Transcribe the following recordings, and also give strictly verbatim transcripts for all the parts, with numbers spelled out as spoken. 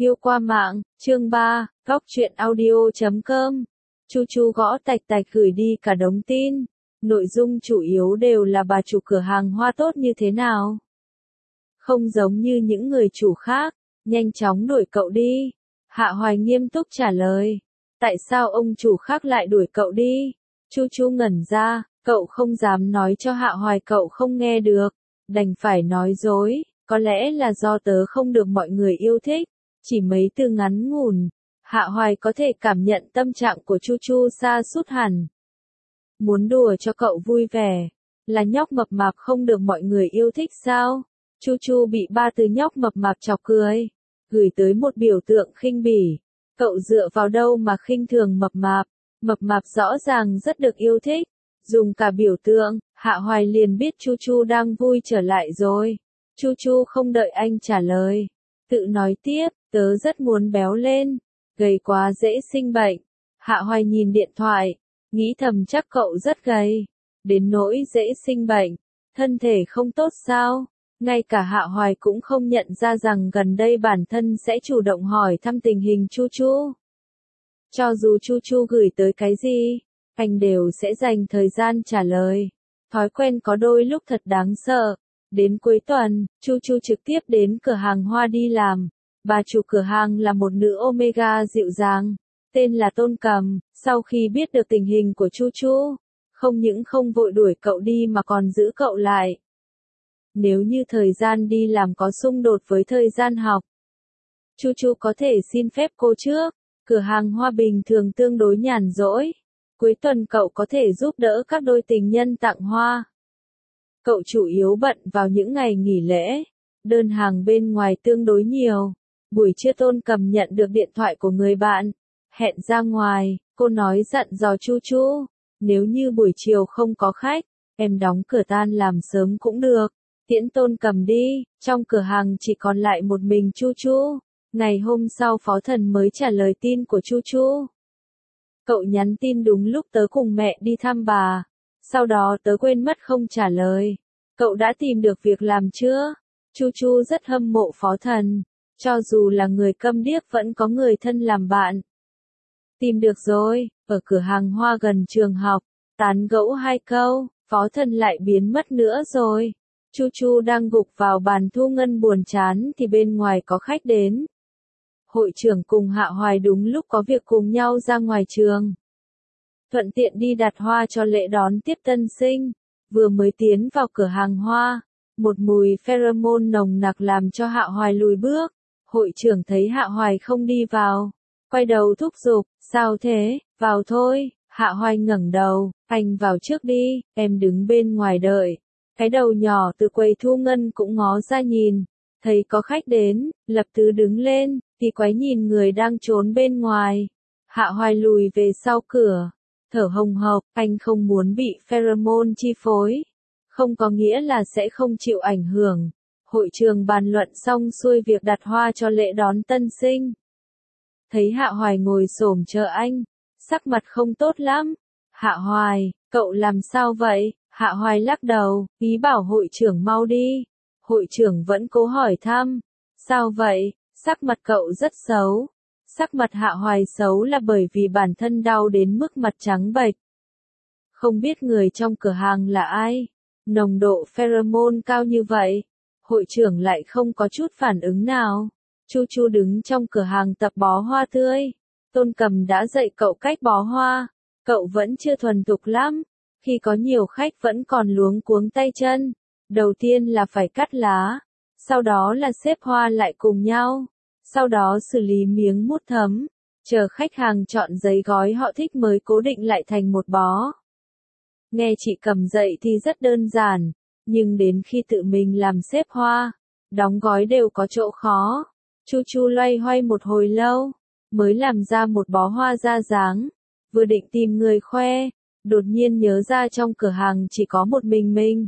Yêu qua mạng, chương ba, góc truyện audio chấm com. Chu Chu gõ tạch tạch gửi đi cả đống tin. Nội dung chủ yếu đều là bà chủ cửa hàng hoa tốt như thế nào. Không giống như những người chủ khác, nhanh chóng đuổi cậu đi. Hạ Hoài nghiêm túc trả lời. Tại sao ông chủ khác lại đuổi cậu đi? Chu Chu ngẩn ra, cậu không dám nói cho Hạ Hoài cậu không nghe được. Đành phải nói dối, có lẽ là do tớ không được mọi người yêu thích. Chỉ mấy từ ngắn ngủn, Hạ Hoài có thể cảm nhận tâm trạng của Chu Chu sa sút hẳn. Muốn đùa cho cậu vui vẻ, là nhóc mập mạp không được mọi người yêu thích sao? Chu Chu bị ba từ nhóc mập mạp chọc cười, gửi tới một biểu tượng khinh bỉ. Cậu dựa vào đâu mà khinh thường mập mạp? Mập mạp rõ ràng rất được yêu thích. Dùng cả biểu tượng, Hạ Hoài liền biết Chu Chu đang vui trở lại rồi. Chu Chu không đợi anh trả lời, tự nói tiếp, tớ rất muốn béo lên, gầy quá dễ sinh bệnh. Hạ Hoài nhìn điện thoại, nghĩ thầm chắc cậu rất gầy, đến nỗi dễ sinh bệnh, thân thể không tốt sao? Ngay cả Hạ Hoài cũng không nhận ra rằng gần đây bản thân sẽ chủ động hỏi thăm tình hình Chu Chu. Cho dù Chu Chu gửi tới cái gì, anh đều sẽ dành thời gian trả lời. Thói quen có đôi lúc thật đáng sợ. Đến cuối tuần, Chu Chu trực tiếp đến cửa hàng hoa đi làm. Bà chủ cửa hàng là một nữ Omega dịu dàng, tên là Tôn Cầm. Sau khi biết được tình hình của Chu Chu, không những không vội đuổi cậu đi mà còn giữ cậu lại. Nếu như thời gian đi làm có xung đột với thời gian học, Chu Chu có thể xin phép cô trước. Cửa hàng hoa bình thường tương đối nhàn rỗi. Cuối tuần cậu có thể giúp đỡ các đôi tình nhân tặng hoa. Cậu chủ yếu bận vào những ngày nghỉ lễ, đơn hàng bên ngoài tương đối nhiều. Buổi trưa Tôn Cầm nhận được điện thoại của người bạn, hẹn ra ngoài, cô nói dặn dò Chu Chu, nếu như buổi chiều không có khách, em đóng cửa tan làm sớm cũng được, tiễn Tôn Cầm đi. Trong cửa hàng chỉ còn lại một mình Chu Chu. Ngày hôm sau Phó Thần mới trả lời tin của Chu Chu. Cậu nhắn tin đúng lúc tớ cùng mẹ đi thăm bà. Sau đó tớ quên mất không trả lời. Cậu đã tìm được việc làm chưa? Chu Chu rất hâm mộ Phó Thần. Cho dù là người câm điếc vẫn có người thân làm bạn. Tìm được rồi, ở cửa hàng hoa gần trường học. Tán gẫu hai câu, Phó Thần lại biến mất nữa rồi. Chu Chu đang gục vào bàn thu ngân buồn chán thì bên ngoài có khách đến. Hội trưởng cùng Hạ Hoài đúng lúc có việc cùng nhau ra ngoài trường. Thuận tiện đi đặt hoa cho lễ đón tiếp tân sinh. Vừa mới tiến vào cửa hàng hoa, một mùi pheromone nồng nặc làm cho Hạ Hoài lùi bước. Hội trưởng thấy Hạ Hoài không đi vào, quay đầu thúc giục, sao thế, vào thôi. Hạ Hoài ngẩng đầu, anh vào trước đi, em đứng bên ngoài đợi. Cái đầu nhỏ từ quầy thu ngân cũng ngó ra nhìn, thấy có khách đến, lập tức đứng lên, thì quái nhìn người đang trốn bên ngoài. Hạ Hoài lùi về sau cửa, thở hồng hộc, anh không muốn bị pheromone chi phối. Không có nghĩa là sẽ không chịu ảnh hưởng. Hội trường bàn luận xong xuôi việc đặt hoa cho lễ đón tân sinh. Thấy Hạ Hoài ngồi xổm chờ anh, sắc mặt không tốt lắm. Hạ Hoài, cậu làm sao vậy? Hạ Hoài lắc đầu, ý bảo hội trưởng mau đi. Hội trưởng vẫn cố hỏi thăm. Sao vậy? Sắc mặt cậu rất xấu. Sắc mặt Hạ Hoài xấu là bởi vì bản thân đau đến mức mặt trắng bệch. Không biết người trong cửa hàng là ai? Nồng độ pheromone cao như vậy. Hội trưởng lại không có chút phản ứng nào. Chu Chu đứng trong cửa hàng tập bó hoa tươi. Tôn Cầm đã dạy cậu cách bó hoa. Cậu vẫn chưa thuần thục lắm. Khi có nhiều khách vẫn còn luống cuống tay chân. Đầu tiên là phải cắt lá. Sau đó là xếp hoa lại cùng nhau. Sau đó xử lý miếng mút thấm. Chờ khách hàng chọn giấy gói họ thích mới cố định lại thành một bó. Nghe chị Cầm dạy thì rất đơn giản. Nhưng đến khi tự mình làm xếp hoa, đóng gói đều có chỗ khó. Chu Chu loay hoay một hồi lâu, mới làm ra một bó hoa ra dáng. Vừa định tìm người khoe, đột nhiên nhớ ra trong cửa hàng chỉ có một mình mình.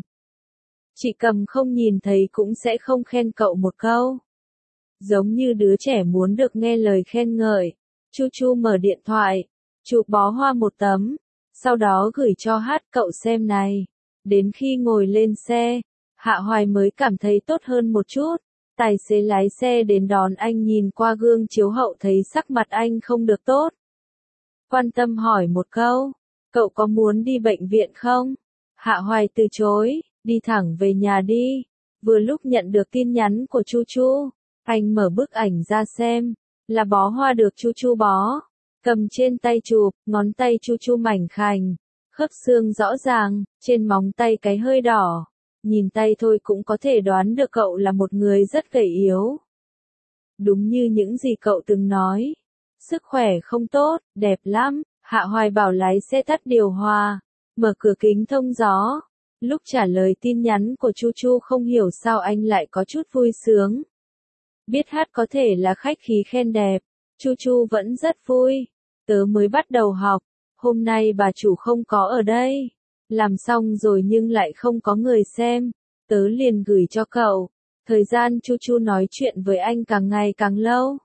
Chị Cầm không nhìn thấy cũng sẽ không khen cậu một câu. Giống như đứa trẻ muốn được nghe lời khen ngợi. Chu Chu mở điện thoại, chụp bó hoa một tấm, sau đó gửi cho Hát cậu xem này. Đến khi ngồi lên xe, Hạ Hoài mới cảm thấy tốt hơn một chút. Tài xế lái xe đến đón anh nhìn qua gương chiếu hậu thấy sắc mặt anh không được tốt. Quan tâm hỏi một câu, cậu có muốn đi bệnh viện không? Hạ Hoài từ chối, đi thẳng về nhà đi. Vừa lúc nhận được tin nhắn của Chu Chu, anh mở bức ảnh ra xem, là bó hoa được Chu Chu bó. Cầm trên tay chụp, ngón tay Chu Chu mảnh khảnh, khớp xương rõ ràng, trên móng tay cái hơi đỏ. Nhìn tay thôi cũng có thể đoán được cậu là một người rất gầy yếu. Đúng như những gì cậu từng nói. Sức khỏe không tốt, đẹp lắm. Hạ Hoài bảo lái xe tắt điều hòa, mở cửa kính thông gió. Lúc trả lời tin nhắn của Chu Chu không hiểu sao anh lại có chút vui sướng. Biết hát có thể là khách khí khen đẹp, Chu Chu vẫn rất vui. Tớ mới bắt đầu học, hôm nay bà chủ không có ở đây. Làm xong rồi nhưng lại không có người xem, tớ liền gửi cho cậu. Thời gian Chu Chu nói chuyện với anh càng ngày càng lâu.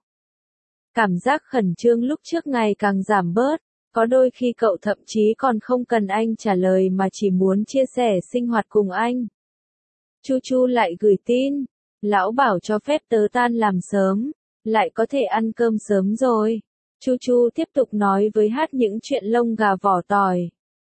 Cảm giác khẩn trương lúc trước ngày càng giảm bớt, có đôi khi cậu thậm chí còn không cần anh trả lời mà chỉ muốn chia sẻ sinh hoạt cùng anh. Chu Chu lại gửi tin, lão bảo cho phép tớ tan làm sớm, lại có thể ăn cơm sớm rồi. Chu Chu tiếp tục nói với hát những chuyện lông gà vỏ tỏi.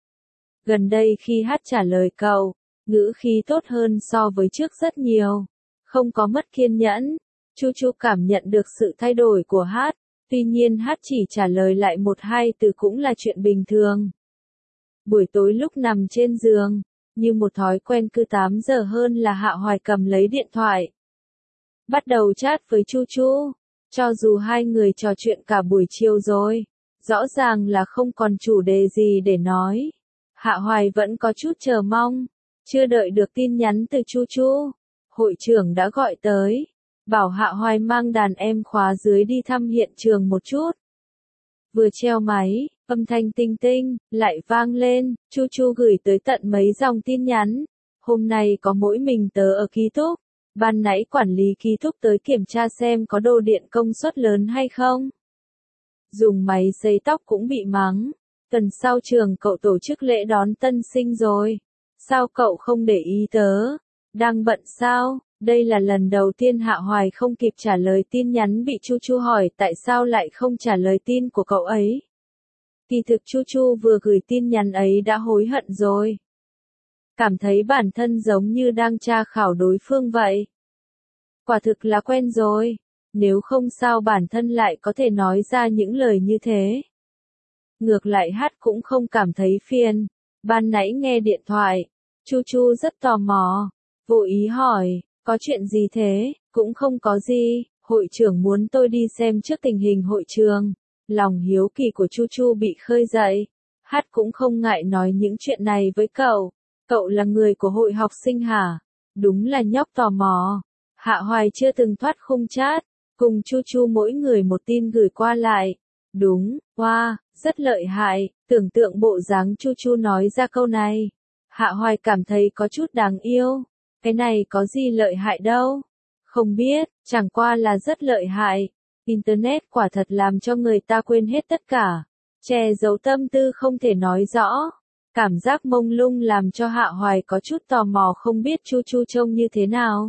Gần đây khi hát trả lời cậu, ngữ khí tốt hơn so với trước rất nhiều, không có mất kiên nhẫn. Chu Chu cảm nhận được sự thay đổi của hát, tuy nhiên hát chỉ trả lời lại một hai từ cũng là chuyện bình thường. Buổi tối lúc nằm trên giường, như một thói quen cứ tám giờ hơn là Hạ Hoài cầm lấy điện thoại. Bắt đầu chat với Chu Chu, cho dù hai người trò chuyện cả buổi chiều rồi, rõ ràng là không còn chủ đề gì để nói. Hạ Hoài vẫn có chút chờ mong, chưa đợi được tin nhắn từ Chu Chu. Hội trưởng đã gọi tới, bảo Hạ Hoài mang đàn em khóa dưới đi thăm hiện trường một chút. Vừa treo máy, âm thanh tinh tinh, lại vang lên, Chu Chu gửi tới tận mấy dòng tin nhắn. Hôm nay có mỗi mình tớ ở ký túc, ban nãy quản lý ký túc tới kiểm tra xem có đồ điện công suất lớn hay không. Dùng máy sấy tóc cũng bị mắng. Tuần sau trường cậu tổ chức lễ đón tân sinh rồi. Sao cậu không để ý tớ? Đang bận sao? Đây là lần đầu tiên Hạ Hoài không kịp trả lời tin nhắn bị Chu Chu hỏi tại sao lại không trả lời tin của cậu ấy. Kỳ thực Chu Chu vừa gửi tin nhắn ấy đã hối hận rồi. Cảm thấy bản thân giống như đang tra khảo đối phương vậy. Quả thực là quen rồi. Nếu không sao bản thân lại có thể nói ra những lời như thế. Ngược lại hát cũng không cảm thấy phiền. Ban nãy nghe điện thoại, Chu Chu rất tò mò, vô ý hỏi, có chuyện gì thế? Cũng không có gì, hội trưởng muốn tôi đi xem trước tình hình hội trường. Lòng hiếu kỳ của Chu Chu bị khơi dậy. Hát cũng không ngại nói những chuyện này với cậu. Cậu là người của hội học sinh hả? Đúng là nhóc tò mò. Hạ Hoài chưa từng thoát khung chat, cùng Chu Chu mỗi người một tin gửi qua lại. Đúng, wow, rất lợi hại, tưởng tượng bộ dáng Chu Chu nói ra câu này. Hạ Hoài cảm thấy có chút đáng yêu. Cái này có gì lợi hại đâu. Không biết, chẳng qua là rất lợi hại. Internet quả thật làm cho người ta quên hết tất cả. Che giấu tâm tư không thể nói rõ. Cảm giác mông lung làm cho Hạ Hoài có chút tò mò không biết Chu Chu trông như thế nào.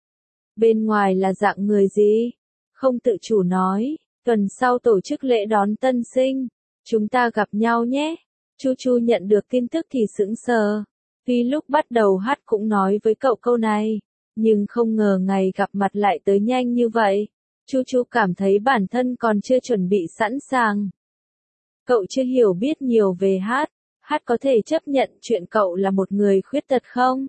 Bên ngoài là dạng người gì? Không tự chủ nói. Tuần sau tổ chức lễ đón tân sinh. Chúng ta gặp nhau nhé. Chu Chu nhận được tin tức thì sững sờ. Tuy lúc bắt đầu hát cũng nói với cậu câu này. Nhưng không ngờ ngày gặp mặt lại tới nhanh như vậy. Chu Chu cảm thấy bản thân còn chưa chuẩn bị sẵn sàng. Cậu chưa hiểu biết nhiều về hát. Hát có thể chấp nhận chuyện cậu là một người khuyết tật không?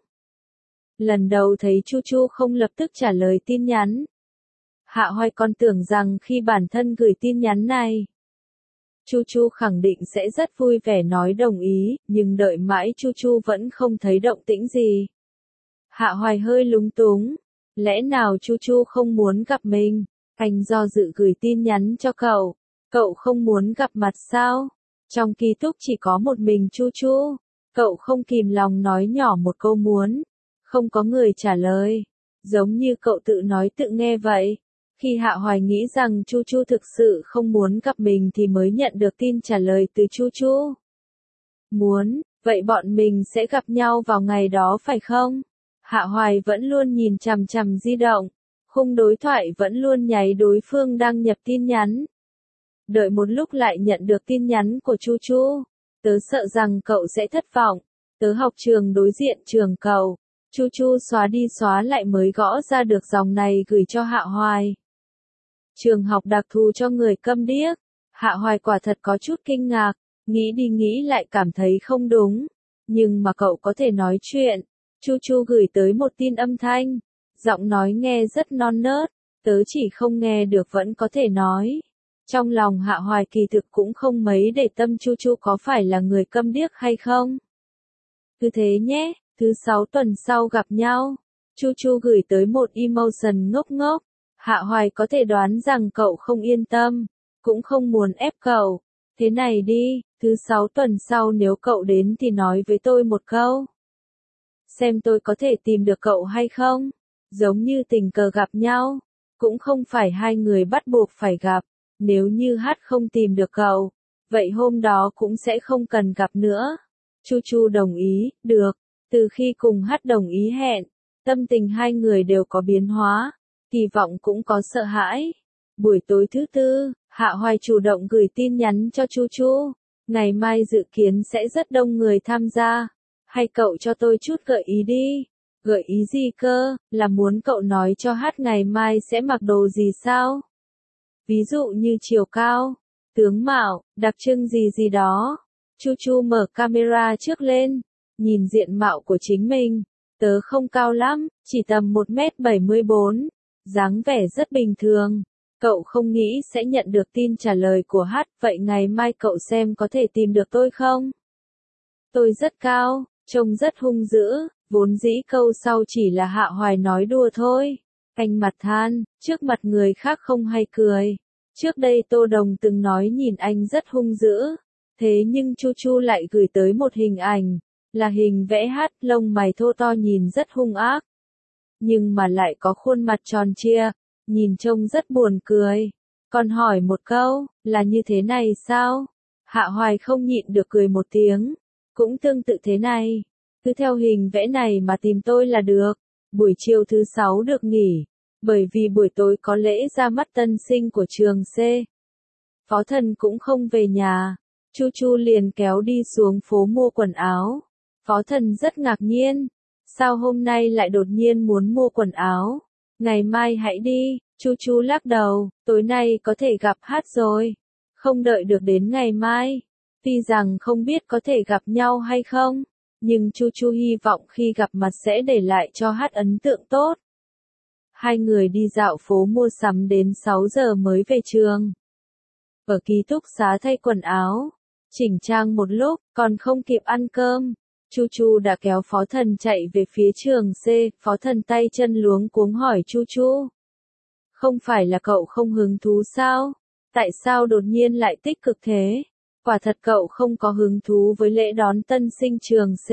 Lần đầu thấy Chu Chu không lập tức trả lời tin nhắn. Hạ Hoài còn tưởng rằng khi bản thân gửi tin nhắn này, Chu Chu khẳng định sẽ rất vui vẻ nói đồng ý, nhưng đợi mãi Chu Chu vẫn không thấy động tĩnh gì. Hạ Hoài hơi lúng túng. Lẽ nào Chu Chu không muốn gặp mình? Anh do dự gửi tin nhắn cho cậu. Cậu không muốn gặp mặt sao? Trong ký túc chỉ có một mình Chu Chu. Cậu không kìm lòng nói nhỏ một câu muốn. Không có người trả lời. Giống như cậu tự nói tự nghe vậy. Khi Hạ Hoài nghĩ rằng Chu Chu thực sự không muốn gặp mình thì mới nhận được tin trả lời từ Chu Chu. Muốn, vậy bọn mình sẽ gặp nhau vào ngày đó phải không? Hạ Hoài vẫn luôn nhìn chằm chằm di động. Khung đối thoại vẫn luôn nháy đối phương đăng nhập tin nhắn. Đợi một lúc lại nhận được tin nhắn của Chu Chu. Tớ sợ rằng cậu sẽ thất vọng. Tớ học trường đối diện trường cậu. Chu Chu xóa đi xóa lại mới gõ ra được dòng này gửi cho Hạ Hoài. Trường học đặc thù cho người câm điếc. Hạ Hoài quả thật có chút kinh ngạc, nghĩ đi nghĩ lại cảm thấy không đúng. Nhưng mà cậu có thể nói chuyện. Chu Chu gửi tới một tin âm thanh. Giọng nói nghe rất non nớt, tớ chỉ không nghe được vẫn có thể nói. Trong lòng Hạ Hoài kỳ thực cũng không mấy để tâm Chu Chu có phải là người câm điếc hay không. Cứ thế nhé, thứ sáu tuần sau gặp nhau. Chu Chu gửi tới một emotion ngốc ngốc. Hạ Hoài có thể đoán rằng cậu không yên tâm, cũng không muốn ép cậu. Thế này đi, thứ sáu tuần sau nếu cậu đến thì nói với tôi một câu. Xem tôi có thể tìm được cậu hay không. Giống như tình cờ gặp nhau, cũng không phải hai người bắt buộc phải gặp. Nếu như Hát không tìm được cậu, vậy hôm đó cũng sẽ không cần gặp nữa. Chu Chu đồng ý, được. Từ khi cùng Hát đồng ý hẹn, tâm tình hai người đều có biến hóa, kỳ vọng cũng có sợ hãi. Buổi tối thứ tư, Hạ Hoài chủ động gửi tin nhắn cho Chu Chu. Ngày mai dự kiến sẽ rất đông người tham gia. Hay cậu cho tôi chút gợi ý đi. Gợi ý gì cơ, là muốn cậu nói cho Hát ngày mai sẽ mặc đồ gì sao? Ví dụ như chiều cao, tướng mạo, đặc trưng gì gì đó. Chu Chu mở camera trước lên, nhìn diện mạo của chính mình. Tớ không cao lắm, chỉ tầm một mét bảy mươi bốn, dáng vẻ rất bình thường. Cậu không nghĩ sẽ nhận được tin trả lời của Hát, vậy ngày mai cậu xem có thể tìm được tôi không? Tôi rất cao, trông rất hung dữ. Vốn dĩ câu sau chỉ là Hạ Hoài nói đùa thôi. Anh mặt than, trước mặt người khác không hay cười. Trước đây Tô Đồng từng nói nhìn anh rất hung dữ. Thế nhưng Chu Chu lại gửi tới một hình ảnh. Là hình vẽ Hát, lông mày thô to nhìn rất hung ác. Nhưng mà lại có khuôn mặt tròn trịa, nhìn trông rất buồn cười. Còn hỏi một câu, là như thế này sao? Hạ Hoài không nhịn được cười một tiếng. Cũng tương tự thế này. Cứ theo hình vẽ này mà tìm tôi là được. Buổi chiều thứ sáu được nghỉ. Bởi vì buổi tối có lễ ra mắt tân sinh của trường C. Phó Thần cũng không về nhà. Chu Chu liền kéo đi xuống phố mua quần áo. Phó Thần rất ngạc nhiên. Sao hôm nay lại đột nhiên muốn mua quần áo? Ngày mai hãy đi. Chu Chu lắc đầu. Tối nay có thể gặp Hát rồi. Không đợi được đến ngày mai. Tuy rằng không biết có thể gặp nhau hay không. Nhưng Chu Chu hy vọng khi gặp mặt sẽ để lại cho Hát ấn tượng tốt. Hai người đi dạo phố mua sắm đến sáu giờ mới về trường. Ở ký túc xá thay quần áo, chỉnh trang một lúc, còn không kịp ăn cơm. Chu Chu đã kéo Phó Thần chạy về phía trường C, Phó Thần tay chân luống cuống hỏi Chu Chu. Không phải là cậu không hứng thú sao? Tại sao đột nhiên lại tích cực thế? Quả thật cậu không có hứng thú với lễ đón tân sinh trường C.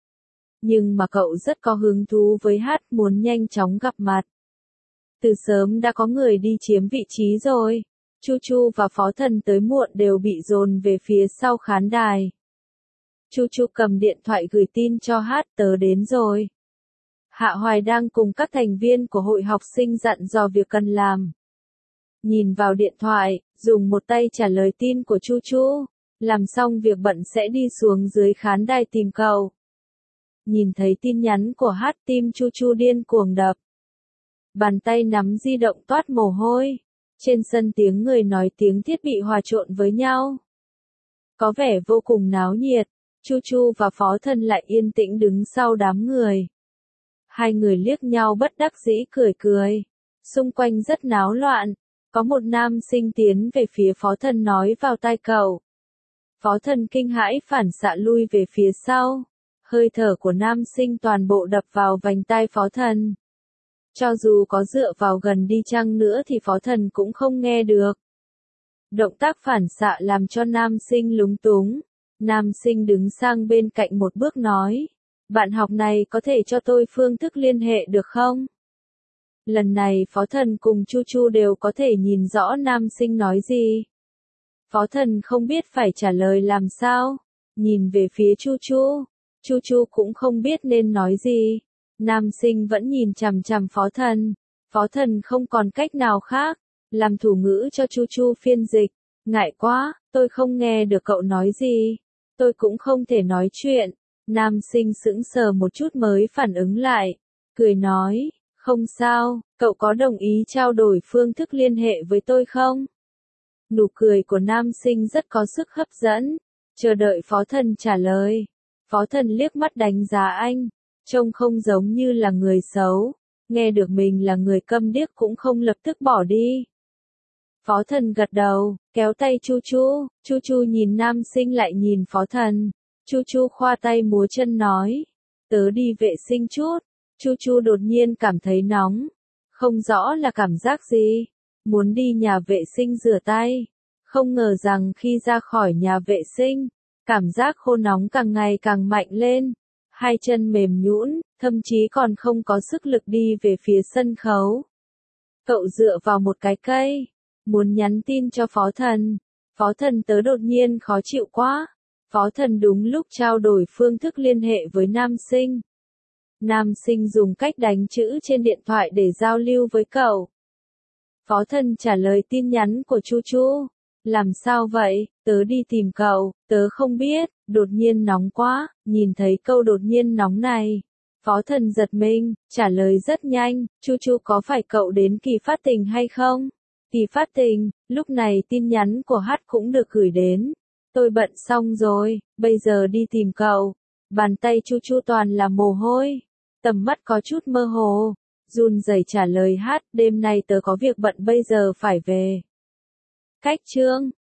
Nhưng mà cậu rất có hứng thú với Hát, muốn nhanh chóng gặp mặt. Từ sớm đã có người đi chiếm vị trí rồi. Chu Chu và Phó Thần tới muộn đều bị dồn về phía sau khán đài. Chu Chu cầm điện thoại gửi tin cho Hát, tớ đến rồi. Hạ Hoài đang cùng các thành viên của hội học sinh dặn dò việc cần làm. Nhìn vào điện thoại, dùng một tay trả lời tin của Chu Chu. Làm xong việc bận sẽ đi xuống dưới khán đài tìm cậu. Nhìn thấy tin nhắn của Hát, tim Chu Chu điên cuồng đập. Bàn tay nắm di động toát mồ hôi. Trên sân tiếng người nói tiếng thiết bị hòa trộn với nhau. Có vẻ vô cùng náo nhiệt. Chu Chu và Phó Thần lại yên tĩnh đứng sau đám người. Hai người liếc nhau bất đắc dĩ cười cười. Xung quanh rất náo loạn. Có một nam sinh tiến về phía Phó Thần nói vào tai cậu. Phó Thần kinh hãi phản xạ lui về phía sau. Hơi thở của nam sinh toàn bộ đập vào vành tai Phó Thần. Cho dù có dựa vào gần đi chăng nữa thì Phó Thần cũng không nghe được. Động tác phản xạ làm cho nam sinh lúng túng. Nam sinh đứng sang bên cạnh một bước nói. Bạn học này có thể cho tôi phương thức liên hệ được không? Lần này Phó Thần cùng Chu Chu đều có thể nhìn rõ nam sinh nói gì. Phó Thần không biết phải trả lời làm sao. Nhìn về phía Chu Chu. Chu Chu cũng không biết nên nói gì. Nam sinh vẫn nhìn chằm chằm Phó Thần. Phó Thần không còn cách nào khác, làm thủ ngữ cho Chu Chu phiên dịch. Ngại quá, tôi không nghe được cậu nói gì. Tôi cũng không thể nói chuyện. Nam Sinh sững sờ một chút mới phản ứng lại. Cười nói, không sao, cậu có đồng ý trao đổi phương thức liên hệ với tôi không? Nụ cười của Nam Sinh rất có sức hấp dẫn. Chờ đợi Phó Thần trả lời. Phó Thần liếc mắt đánh giá anh. Trông không giống như là người xấu. Nghe được mình là người câm điếc cũng không lập tức bỏ đi. Phó Thần gật đầu, kéo tay Chu Chu. Chu Chu nhìn Nam Sinh lại nhìn Phó Thần. Chu Chu khoa tay múa chân nói. Tớ đi vệ sinh chút. Chu Chu đột nhiên cảm thấy nóng. Không rõ là cảm giác gì. Muốn đi nhà vệ sinh rửa tay. Không ngờ rằng khi ra khỏi nhà vệ sinh, cảm giác khô nóng càng ngày càng mạnh lên. Hai chân mềm nhũn, thậm chí còn không có sức lực đi về phía sân khấu. Cậu dựa vào một cái cây, muốn nhắn tin cho Phó Thần. Phó Thần tớ đột nhiên khó chịu quá. Phó Thần đúng lúc trao đổi phương thức liên hệ với Nam Sinh. Nam Sinh dùng cách đánh chữ trên điện thoại để giao lưu với cậu. Phó Thần trả lời tin nhắn của Chu Chu. Làm sao vậy, tớ đi tìm cậu, tớ không biết, đột nhiên nóng quá, nhìn thấy câu đột nhiên nóng này. Phó Thần giật mình, trả lời rất nhanh, Chu Chu có phải cậu đến kỳ phát tình hay không? Kỳ phát tình, lúc này tin nhắn của Hát cũng được gửi đến. Tôi bận xong rồi, bây giờ đi tìm cậu. Bàn tay Chu Chu toàn là mồ hôi, tầm mắt có chút mơ hồ. Run rẩy trả lời Hát, đêm nay tớ có việc bận bây giờ phải về. Cách chương